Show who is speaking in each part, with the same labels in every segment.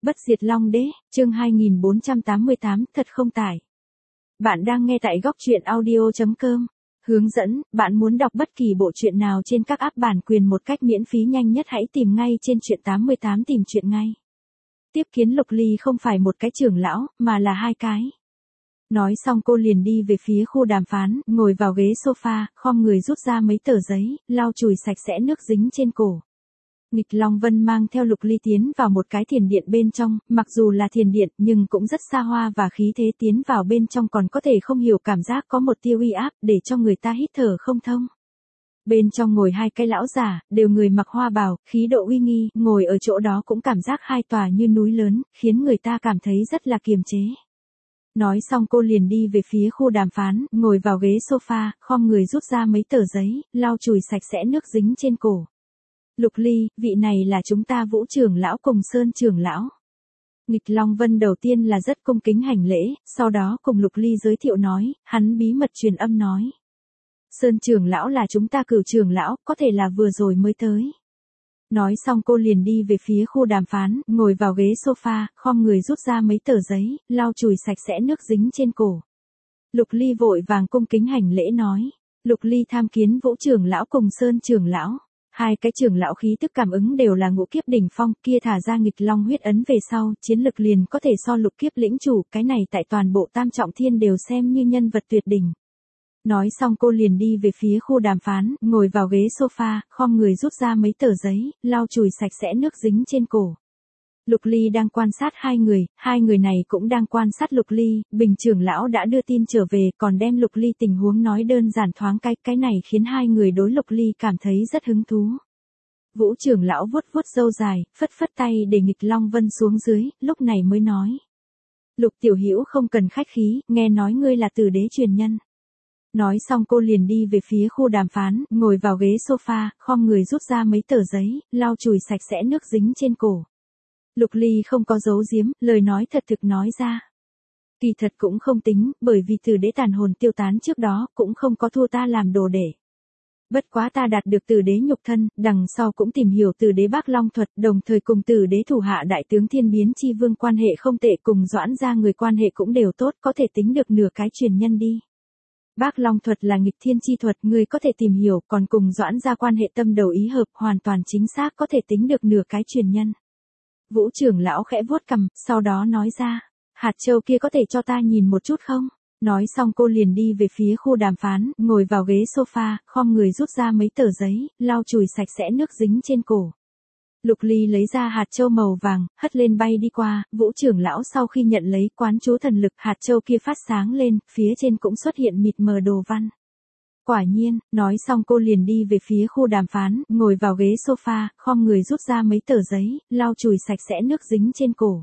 Speaker 1: Bất diệt Long Đế, chương 2488, thật không tải. Bạn đang nghe tại góc truyện audio.com. Hướng dẫn, bạn muốn đọc bất kỳ bộ truyện nào trên các app bản quyền một cách miễn phí nhanh nhất hãy tìm ngay trên truyện 88 tìm truyện ngay. Tiếp kiến Lục Ly không phải một cái trưởng lão, mà là hai cái. Nói xong cô liền đi về phía khu đàm phán, ngồi vào ghế sofa, khom người rút ra mấy tờ giấy, lau chùi sạch sẽ nước dính trên cổ. Nghịch Long Vân mang theo Lục Ly tiến vào một cái thiền điện bên trong, mặc dù là thiền điện nhưng cũng rất xa hoa và khí thế, tiến vào bên trong còn có thể không hiểu cảm giác có một tia uy áp để cho người ta hít thở không thông. Bên trong ngồi hai cái lão giả, đều người mặc hoa bào, khí độ uy nghi, ngồi ở chỗ đó cũng cảm giác hai tòa như núi lớn, khiến người ta cảm thấy rất là kiềm chế. Nói xong cô liền đi về phía khu đàm phán, ngồi vào ghế sofa, khom người rút ra mấy tờ giấy, lau chùi sạch sẽ nước dính trên cổ. Lục Ly, vị này là chúng ta Vũ trưởng lão cùng Sơn trưởng lão. Nghịch Long Vân đầu tiên là rất cung kính hành lễ, sau đó cùng Lục Ly giới thiệu nói, hắn bí mật truyền âm nói. Sơn trưởng lão là chúng ta Cửu trưởng lão, có thể là vừa rồi mới tới. Nói xong cô liền đi về phía khu đàm phán, ngồi vào ghế sofa, khom người rút ra mấy tờ giấy, lau chùi sạch sẽ nước dính trên cổ. Lục Ly vội vàng cung kính hành lễ nói. Lục Ly tham kiến Vũ trưởng lão cùng Sơn trưởng lão. Hai cái trưởng lão khí tức cảm ứng đều là ngũ kiếp đỉnh phong, kia thả ra nghịch long huyết ấn về sau, chiến lực liền có thể so lục kiếp lĩnh chủ, cái này tại toàn bộ tam trọng thiên đều xem như nhân vật tuyệt đỉnh. Nói xong cô liền đi về phía khu đàm phán, ngồi vào ghế sofa, khom người rút ra mấy tờ giấy, lau chùi sạch sẽ nước dính trên cổ. Lục Ly đang quan sát hai người này cũng đang quan sát Lục Ly, Bình trưởng lão đã đưa tin trở về, còn đem Lục Ly tình huống nói đơn giản thoáng cái này khiến hai người đối Lục Ly cảm thấy rất hứng thú. Vũ trưởng lão vuốt vuốt râu dài, phất phất tay để Nghịch Long Vân xuống dưới, lúc này mới nói. Lục tiểu hữu không cần khách khí, nghe nói ngươi là Tử Đế truyền nhân. Nói xong cô liền đi về phía khu đàm phán, ngồi vào ghế sofa, khom người rút ra mấy tờ giấy, lau chùi sạch sẽ nước dính trên cổ. Lục Ly không có giấu giếm, lời nói thật thực nói ra. Kỳ thật cũng không tính, bởi vì Tử Đế tàn hồn tiêu tán trước đó, cũng không có thua ta làm đồ để. Bất quá ta đạt được Tử Đế nhục thân, đằng sau cũng tìm hiểu Tử Đế Bác Long thuật, đồng thời cùng Tử Đế thủ hạ đại tướng Thiên Biến Chi Vương quan hệ không tệ, cùng Doãn gia người quan hệ cũng đều tốt, có thể tính được nửa cái truyền nhân đi. Bác Long thuật là nghịch thiên chi thuật, người có thể tìm hiểu, còn cùng Doãn gia quan hệ tâm đầu ý hợp, hoàn toàn chính xác có thể tính được nửa cái truyền nhân. Vũ trưởng lão khẽ vuốt cằm, sau đó nói ra, hạt châu kia có thể cho ta nhìn một chút không? Nói xong cô liền đi về phía khu đàm phán, ngồi vào ghế sofa, khom người rút ra mấy tờ giấy, lau chùi sạch sẽ nước dính trên cổ. Lục Ly lấy ra hạt châu màu vàng, hất lên bay đi qua, Vũ trưởng lão sau khi nhận lấy quán chú thần lực, hạt châu kia phát sáng lên, phía trên cũng xuất hiện mịt mờ đồ văn. Quả nhiên, nói xong cô liền đi về phía khu đàm phán, ngồi vào ghế sofa, khom người rút ra mấy tờ giấy, lau chùi sạch sẽ nước dính trên cổ.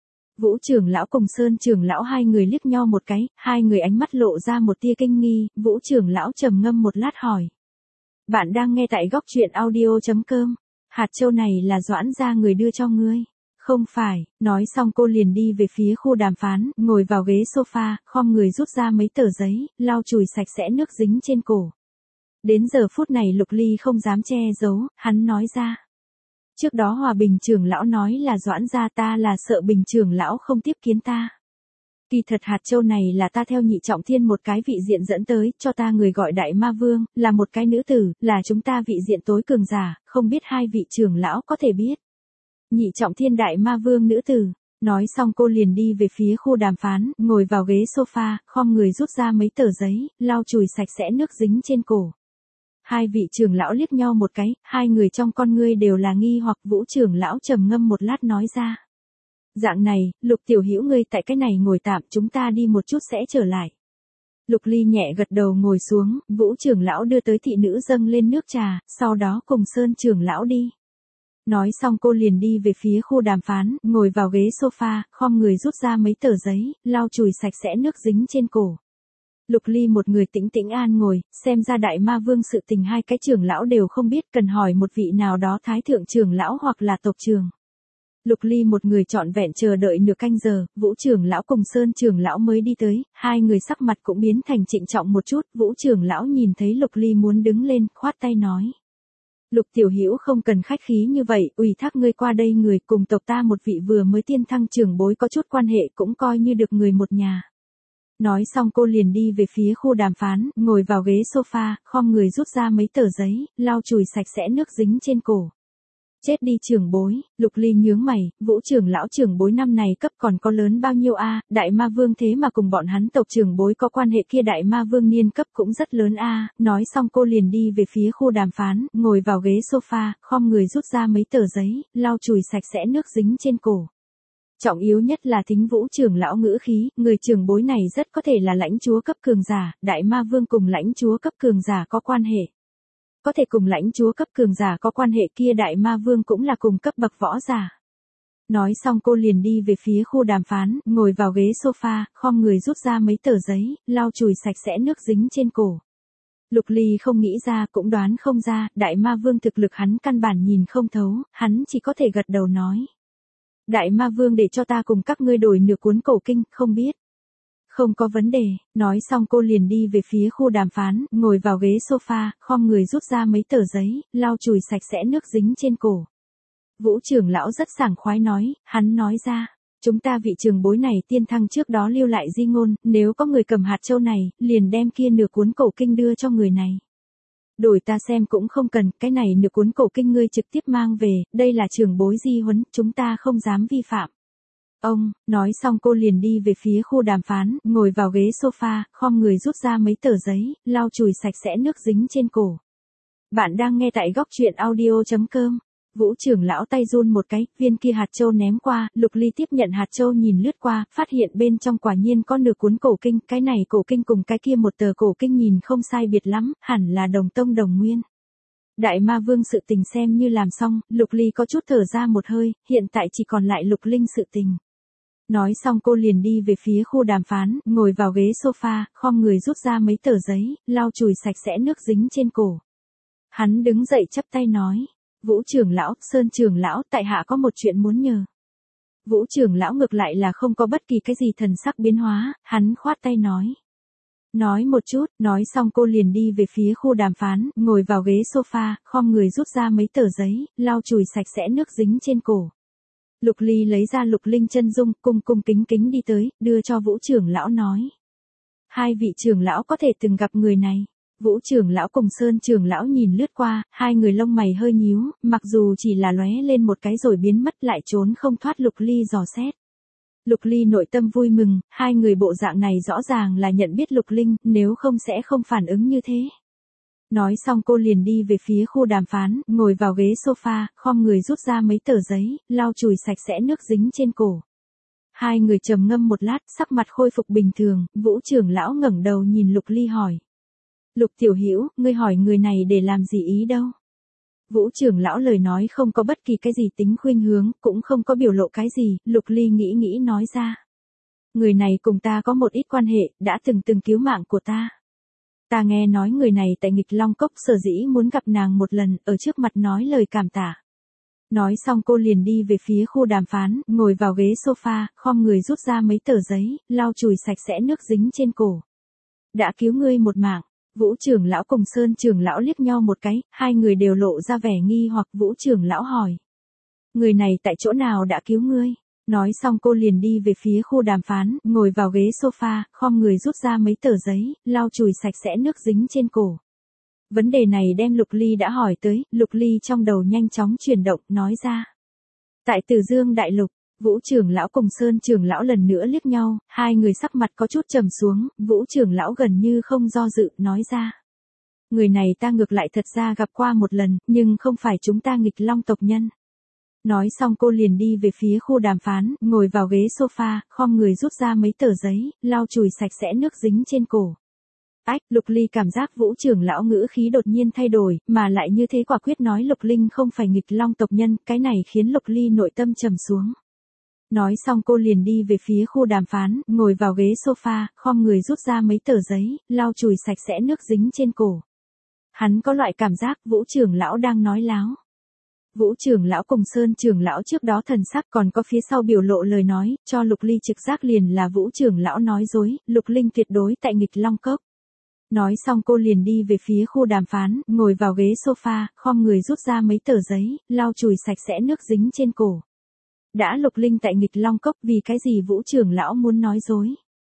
Speaker 1: Vũ trưởng lão cùng Sơn trưởng lão hai người liếc nhau một cái, hai người ánh mắt lộ ra một tia kinh nghi, Vũ trưởng lão trầm ngâm một lát hỏi. Bạn đang nghe tại góc truyện audio.com, hạt châu này là Doãn gia người đưa cho ngươi. Không phải, nói xong cô liền đi về phía khu đàm phán, ngồi vào ghế sofa, khom người rút ra mấy tờ giấy, lau chùi sạch sẽ nước dính trên cổ. Đến giờ phút này Lục Ly không dám che giấu, hắn nói ra. Trước đó Hòa Bình trưởng lão nói là Doãn gia, ta là sợ Bình trưởng lão không tiếp kiến ta. Kỳ thật hạt châu này là ta theo nhị trọng thiên một cái vị diện dẫn tới, cho ta người gọi Đại Ma Vương, là một cái nữ tử, là chúng ta vị diện tối cường giả, không biết hai vị trưởng lão có thể biết. Nhị trọng thiên Đại Ma Vương nữ tử. Nói xong cô liền đi về phía khu đàm phán, ngồi vào ghế sofa, khom người rút ra mấy tờ giấy, lau chùi sạch sẽ nước dính trên cổ. Hai vị trưởng lão liếc nhau một cái, hai người trong con ngươi đều là nghi hoặc. Vũ trưởng lão trầm ngâm một lát nói ra. Dạng này, Lục tiểu hữu ngươi tại cái này ngồi tạm, chúng ta đi một chút sẽ trở lại. Lục Ly nhẹ gật đầu ngồi xuống, Vũ trưởng lão đưa tới thị nữ dâng lên nước trà, sau đó cùng Sơn trưởng lão đi. Nói xong cô liền đi về phía khu đàm phán, ngồi vào ghế sofa, khom người rút ra mấy tờ giấy, lau chùi sạch sẽ nước dính trên cổ. Lục Ly một người tĩnh tĩnh an ngồi, xem ra Đại Ma Vương sự tình hai cái trưởng lão đều không biết, cần hỏi một vị nào đó thái thượng trưởng lão hoặc là tộc trưởng. Lục Ly một người trọn vẹn chờ đợi nửa canh giờ, Vũ trưởng lão cùng Sơn trưởng lão mới đi tới, hai người sắc mặt cũng biến thành trịnh trọng một chút, Vũ trưởng lão nhìn thấy Lục Ly muốn đứng lên, khoát tay nói. Lục Tiểu Hữu không cần khách khí như vậy, ủy thác ngươi qua đây, người cùng tộc ta một vị vừa mới tiên thăng trưởng bối có chút quan hệ, cũng coi như được người một nhà. Nói xong cô liền đi về phía khu đàm phán, ngồi vào ghế sofa, khom người rút ra mấy tờ giấy, lau chùi sạch sẽ nước dính trên cổ. Chết đi trưởng bối, Lục Ly nhướng mày, Vũ trưởng lão trưởng bối năm này cấp còn có lớn bao nhiêu a? Đại ma vương thế mà cùng bọn hắn tộc trưởng bối có quan hệ kia, đại ma vương niên cấp cũng rất lớn a. Nói xong cô liền đi về phía khu đàm phán, ngồi vào ghế sofa, khom người rút ra mấy tờ giấy, lau chùi sạch sẽ nước dính trên cổ. Trọng yếu nhất là thính Vũ trưởng lão ngữ khí, người trưởng bối này rất có thể là lãnh chúa cấp cường giả, đại ma vương cùng lãnh chúa cấp cường giả có quan hệ. Có thể cùng lãnh chúa cấp cường giả có quan hệ kia, đại ma vương cũng là cùng cấp bậc võ giả. Nói xong cô liền đi về phía khu đàm phán, ngồi vào ghế sofa, khom người rút ra mấy tờ giấy, lau chùi sạch sẽ nước dính trên cổ. Lục Ly không nghĩ ra, cũng đoán không ra, đại ma vương thực lực hắn căn bản nhìn không thấu, hắn chỉ có thể gật đầu nói. Đại ma vương để cho ta cùng các ngươi đổi nửa cuốn cổ kinh, không biết. Không có vấn đề, nói xong cô liền đi về phía khu đàm phán, ngồi vào ghế sofa, khom người rút ra mấy tờ giấy, lau chùi sạch sẽ nước dính trên cổ. Vũ trưởng lão rất sảng khoái nói, hắn nói ra, chúng ta vị trưởng bối này tiên thăng trước đó lưu lại di ngôn, nếu có người cầm hạt châu này, liền đem kia nửa cuốn cổ kinh đưa cho người này. Đổi ta xem cũng không cần, cái này nửa cuốn cổ kinh ngươi trực tiếp mang về, đây là trưởng bối di huấn, chúng ta không dám vi phạm. Ông, nói xong cô liền đi về phía khu đàm phán, ngồi vào ghế sofa, khom người rút ra mấy tờ giấy, lau chùi sạch sẽ nước dính trên cổ. Bạn đang nghe tại góc truyện audio.com. Vũ trưởng lão tay run một cái, viên kia hạt châu ném qua, Lục Ly tiếp nhận hạt châu nhìn lướt qua, phát hiện bên trong quả nhiên có nửa cuốn cổ kinh, cái này cổ kinh cùng cái kia một tờ cổ kinh nhìn không sai biệt lắm, hẳn là đồng tông đồng nguyên. Đại ma vương sự tình xem như làm xong, Lục Ly có chút thở ra một hơi, hiện tại chỉ còn lại Lục Linh sự tình. Nói xong cô liền đi về phía khu đàm phán, ngồi vào ghế sofa, khom người rút ra mấy tờ giấy, lau chùi sạch sẽ nước dính trên cổ. Hắn đứng dậy chắp tay nói, Vũ trưởng lão, Sơn trưởng lão, tại hạ có một chuyện muốn nhờ. Vũ trưởng lão ngược lại là không có bất kỳ cái gì thần sắc biến hóa, hắn khoát tay nói. Nói một chút, nói xong cô liền đi về phía khu đàm phán, ngồi vào ghế sofa, khom người rút ra mấy tờ giấy, lau chùi sạch sẽ nước dính trên cổ. Lục Ly lấy ra Lục Linh chân dung, cung cung kính kính đi tới, đưa cho Vũ trưởng lão nói. Hai vị trưởng lão có thể từng gặp người này. Vũ trưởng lão cùng Sơn trưởng lão nhìn lướt qua, hai người lông mày hơi nhíu, mặc dù chỉ là lóe lên một cái rồi biến mất, lại trốn không thoát Lục Ly dò xét. Lục Ly nội tâm vui mừng, hai người bộ dạng này rõ ràng là nhận biết Lục Linh, nếu không sẽ không phản ứng như thế. Nói xong cô liền đi về phía khu đàm phán, ngồi vào ghế sofa, khom người rút ra mấy tờ giấy, lau chùi sạch sẽ nước dính trên cổ. Hai người trầm ngâm một lát, sắc mặt khôi phục bình thường, Vũ trưởng lão ngẩng đầu nhìn Lục Ly hỏi. Lục tiểu hữu, ngươi hỏi người này để làm gì ý đâu? Vũ trưởng lão lời nói không có bất kỳ cái gì tính khuynh hướng, cũng không có biểu lộ cái gì, Lục Ly nghĩ nói ra. Người này cùng ta có một ít quan hệ, đã từng cứu mạng của ta. Ta nghe nói người này tại Nghịch Long Cốc sở dĩ muốn gặp nàng một lần, ở trước mặt nói lời cảm tạ. Nói xong cô liền đi về phía khu đàm phán, ngồi vào ghế sofa, khom người rút ra mấy tờ giấy, lau chùi sạch sẽ nước dính trên cổ. Đã cứu ngươi một mạng. Vũ trưởng lão cùng Sơn trưởng lão liếc nhau một cái, hai người đều lộ ra vẻ nghi hoặc. Vũ trưởng lão hỏi. Người này tại chỗ nào đã cứu ngươi? Nói xong cô liền đi về phía khu đàm phán, ngồi vào ghế sofa, khom người rút ra mấy tờ giấy, lau chùi sạch sẽ nước dính trên cổ. Vấn đề này đem Lục Ly đã hỏi tới, Lục Ly trong đầu nhanh chóng chuyển động, nói ra. Tại Từ Dương Đại Lục, Vũ trưởng lão cùng Sơn trưởng lão lần nữa liếc nhau, hai người sắc mặt có chút trầm xuống, Vũ trưởng lão gần như không do dự, nói ra. Người này ta ngược lại thật ra gặp qua một lần, nhưng không phải chúng ta Nghịch Long tộc nhân. Nói xong cô liền đi về phía khu đàm phán, ngồi vào ghế sofa, khom người rút ra mấy tờ giấy, lau chùi sạch sẽ nước dính trên cổ. Ách, Lục Ly cảm giác Vũ trưởng lão ngữ khí đột nhiên thay đổi, mà lại như thế quả quyết nói Lục Linh không phải Nghịch Long tộc nhân, cái này khiến Lục Ly nội tâm trầm xuống. Nói xong cô liền đi về phía khu đàm phán, ngồi vào ghế sofa, khom người rút ra mấy tờ giấy, lau chùi sạch sẽ nước dính trên cổ. Hắn có loại cảm giác Vũ trưởng lão đang nói láo. Vũ trưởng lão cùng Sơn trưởng lão trước đó thần sắc còn có phía sau biểu lộ lời nói, cho Lục Ly trực giác liền là Vũ trưởng lão nói dối, Lục Linh tuyệt đối tại Nghịch Long Cốc. Nói xong cô liền đi về phía khu đàm phán, ngồi vào ghế sofa, khom người rút ra mấy tờ giấy, lau chùi sạch sẽ nước dính trên cổ. Đã Lục Linh tại nghịch Long Cốc, vì cái gì Vũ trưởng lão muốn nói dối?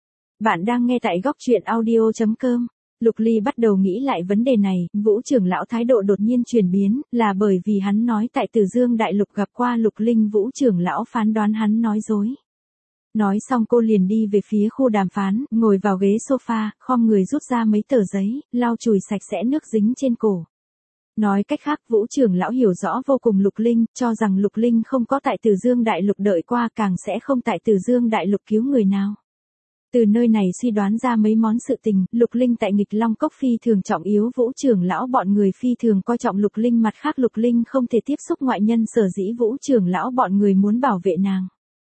Speaker 1: Bạn đang nghe tại góc truyện audio.com. Lục Ly bắt đầu nghĩ lại vấn đề này, Vũ trưởng lão thái độ đột nhiên chuyển biến, là bởi vì hắn nói tại Từ Dương Đại Lục gặp qua Lục Linh, Vũ trưởng lão phán đoán hắn nói dối. Nói xong cô liền đi về phía khu đàm phán, ngồi vào ghế sofa, khom người rút ra mấy tờ giấy, lau chùi sạch sẽ nước dính trên cổ. Nói cách khác, Vũ trưởng lão hiểu rõ vô cùng Lục Linh, cho rằng Lục Linh không có tại Từ Dương Đại Lục đợi qua, càng sẽ không tại Từ Dương Đại Lục cứu người nào. Từ nơi này suy đoán ra mấy món sự tình, Lục Linh tại nghịch Long Cốc phi thường trọng yếu, Vũ trưởng lão bọn người phi thường coi trọng Lục Linh, mặt khác Lục Linh không thể tiếp xúc ngoại nhân, sở dĩ Vũ trưởng lão bọn người muốn bảo vệ nàng.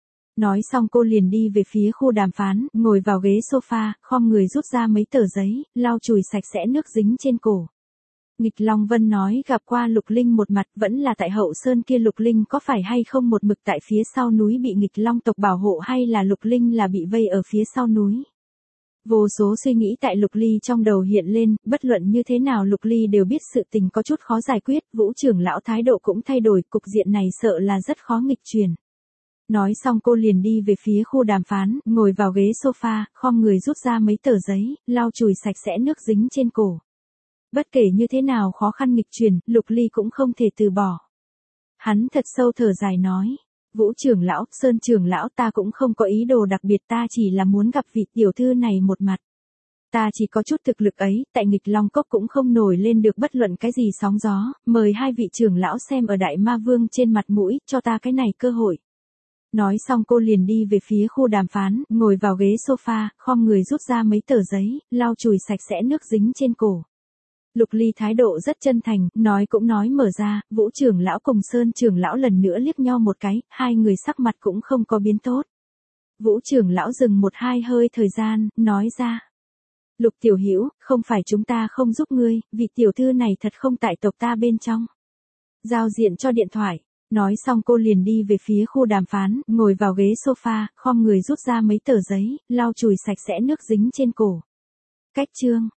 Speaker 1: Nói xong cô liền đi về phía khu đàm phán, ngồi vào ghế sofa, khom người rút ra mấy tờ giấy, lau chùi sạch sẽ nước dính trên cổ. Nghịch Long Vân nói gặp qua Lục Linh một mặt, vẫn là tại Hậu Sơn kia, Lục Linh có phải hay không một mực tại phía sau núi bị nghịch Long tộc bảo hộ, hay là Lục Linh là bị vây ở phía sau núi? Vô số suy nghĩ tại Lục Ly trong đầu hiện lên, bất luận như thế nào Lục Ly đều biết sự tình có chút khó giải quyết, Vũ trưởng lão thái độ cũng thay đổi, cục diện này sợ là rất khó nghịch chuyển. Nói xong cô liền đi về phía khu đàm phán, ngồi vào ghế sofa, khom người rút ra mấy tờ giấy, lau chùi sạch sẽ nước dính trên cổ. Bất kể như thế nào khó khăn nghịch chuyển, Lục Ly cũng không thể từ bỏ. Hắn thật sâu thở dài nói, Vũ trưởng lão, Sơn trưởng lão, ta cũng không có ý đồ đặc biệt, ta chỉ là muốn gặp vị tiểu thư này một mặt. Ta chỉ có chút thực lực ấy, tại nghịch Long Cốc cũng không nổi lên được bất luận cái gì sóng gió, mời hai vị trưởng lão xem ở Đại Ma Vương trên mặt mũi, cho ta cái này cơ hội. Nói xong cô liền đi về phía khu đàm phán, ngồi vào ghế sofa, khom người rút ra mấy tờ giấy, lau chùi sạch sẽ nước dính trên cổ. Lục Ly thái độ rất chân thành, nói cũng nói mở ra, Vũ trưởng lão cùng Sơn trưởng lão lần nữa liếc nhau một cái, hai người sắc mặt cũng không có biến tốt. Vũ trưởng lão dừng một hai hơi thời gian, nói ra. Lục tiểu hữu, không phải chúng ta không giúp ngươi, vị tiểu thư này thật không tại tộc ta bên trong. Giao diện cho điện thoại. Nói xong cô liền đi về phía khu đàm phán, ngồi vào ghế sofa, khom người rút ra mấy tờ giấy, lau chùi sạch sẽ nước dính trên cổ. Cách chương.